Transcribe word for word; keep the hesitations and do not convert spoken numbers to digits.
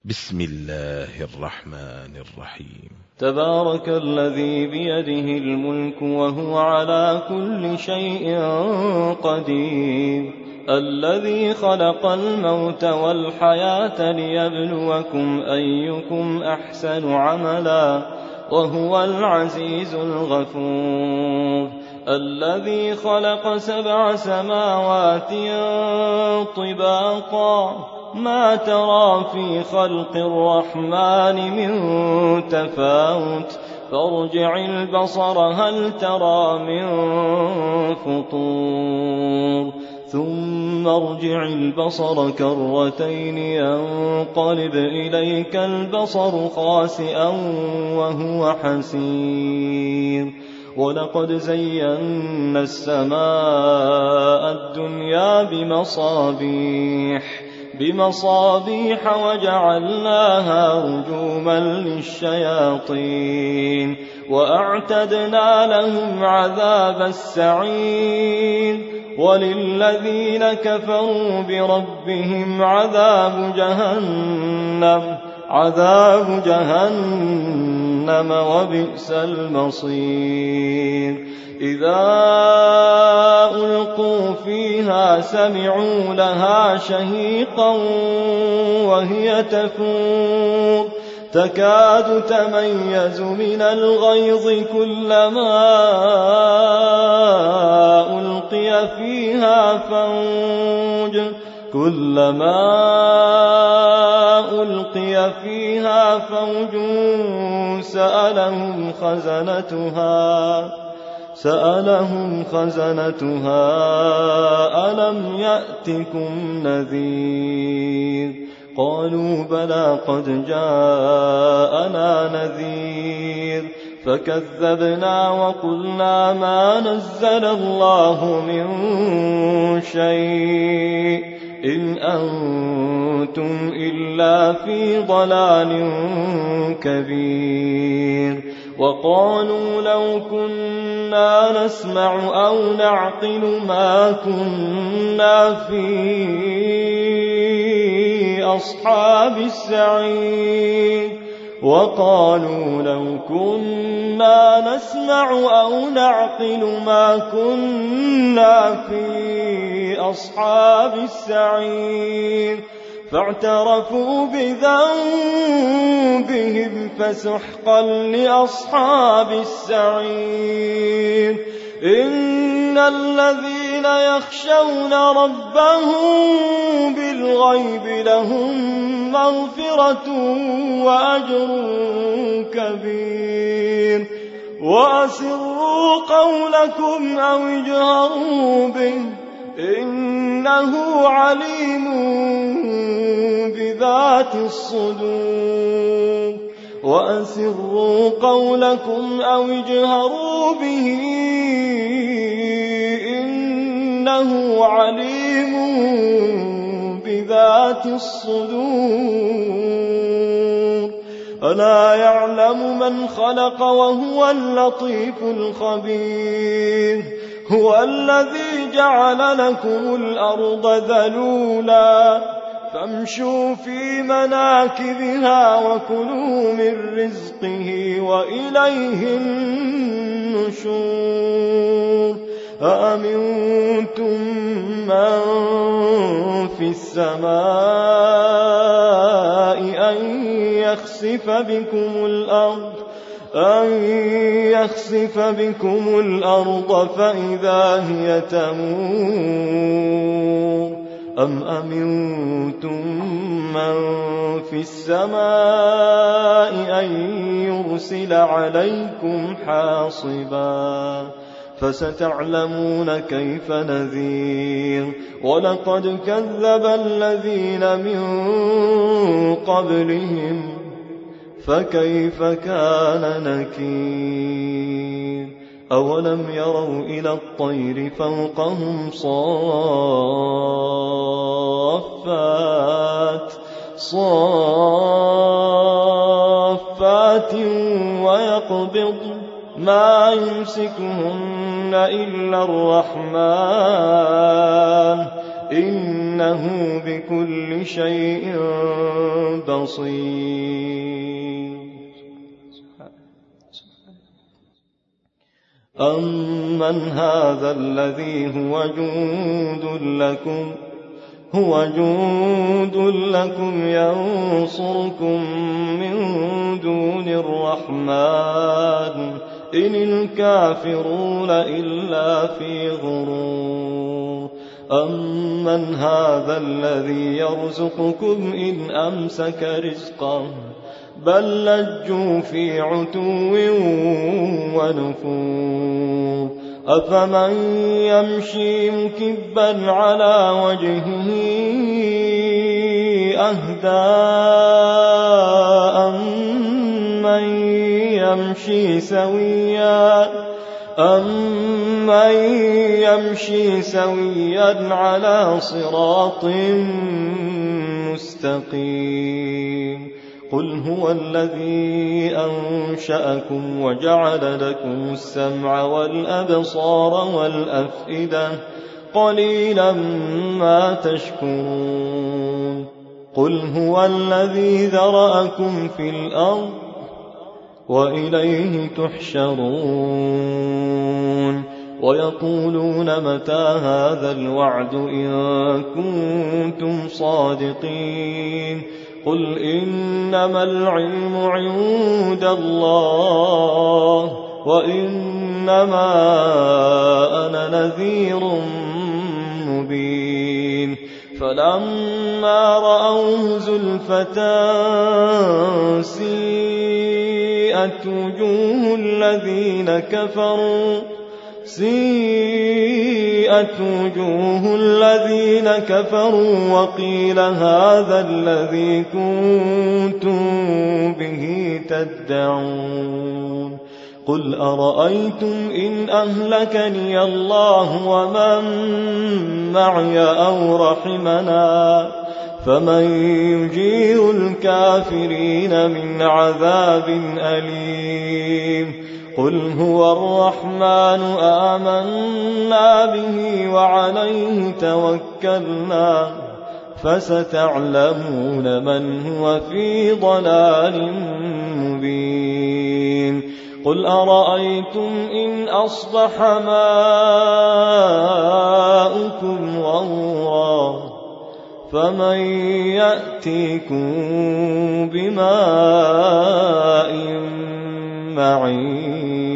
بسم الله الرحمن الرحيم. تبارك الذي بيده الملك وهو على كل شيء قدير، الذي خلق الموت والحياة ليبلوكم أيكم أحسن عملا وهو العزيز الغفور، الذي خلق سبع سماوات طباقا ما ترى في خلق الرحمن من تفاوت فارجع البصر هل ترى من فطور ثم ارجع البصر كرتين ينقلب إليك البصر خاسئا وهو حسير، ولقد زينا السماء الدنيا بمصابيح بمصابيح وجعلناها رجوما للشياطين وأعتدنا لهم عذاب السعير، وللذين كفروا بربهم عذاب جهنم عذاب جهنم وبئس المصير. إذا ألقوا فيها سمعوا لها شهيقا وهي تفور تكاد تميز من الغيظ كلما ألقي فيها فوج كلما ألقي فيها فوج سألهم خزنتها سألهم خزنتها ألم يأتكم نذير؟ قالوا بلى قد جاءنا نذير فكذبنا وقلنا ما نزل الله من شيء إن أنتم إلا في ضلال كبير. وقالوا لو كنا نسمع أو نعقل ما كنا في أصحاب السعير وقالوا لو كنا نسمع أو نعقل ما كنا في أصحاب السعير فاعترفوا بذنبهم فسحقا لأصحاب السعير. إن الذين يخشون ربهم بالغيب لهم مغفرة وأجر كبير. وأسروا قولكم أو اجهروا به إنه عليم بذات الصدور. وأسروا قولكم أو اجهروا به إنه عليم بذات الصدور. ألا يعلم من خلق وهو اللطيف الخبير. هو الذي جعل لكم الأرض ذلولا فامشوا في مناكبها وكلوا من رزقه وإليه النشور. أأمنتم من في السماء أن يخسف بكم الأرض أن يخسف بكم الأرض فإذا هي تمور أم أمنتم من في السماء أن يرسل عليكم حاصبا فستعلمون كيف نذير. ولقد كذب الذين من قبلهم فكيف كان نكير. أولم يروا إلى الطير فوقهم صافات صافات ويقبض ما يمسكهن إلا الرحمن إنه بكل شيء بصير. أمن هذا الذي هو جند لكم هو جند لكم ينصركم من دون الرحمن إن الكافرون إلا في غرور. أمن هذا الذي يرزقكم إن أمسك رزقه بل لجوا في عتو ونفور. أفمن يمشي مكبا على وجهه أهدى أمن يمشي سويا أمن يمشي سويا على صراط مستقيم. قل هو الذي أنشأكم وجعل لكم السمع والأبصار والأفئدة قليلا ما تشكرون. قل هو الذي ذرأكم في الأرض وإليه تحشرون. ويقولون متى هذا الوعد إن كنتم صادقين. قل إنما العلم عند الله وإنما أنا نذير مبين. فلما رأوه زلفة سيئت وجوه الذين كفروا سيئت وجوه الذين كفروا وقيل هذا الذي كنتم به تدعون. قل أرأيتم إن أهلكني الله ومن معي أو رحمنا فمن يجير الكافرين من عذاب أليم. قل هو الرحمن آمنا به وعليه توكلنا فستعلمون من هو في ضلال مبين. قل أرأيتم إن أصبح ماؤكم غورا فمن يأتيكم بماء معين.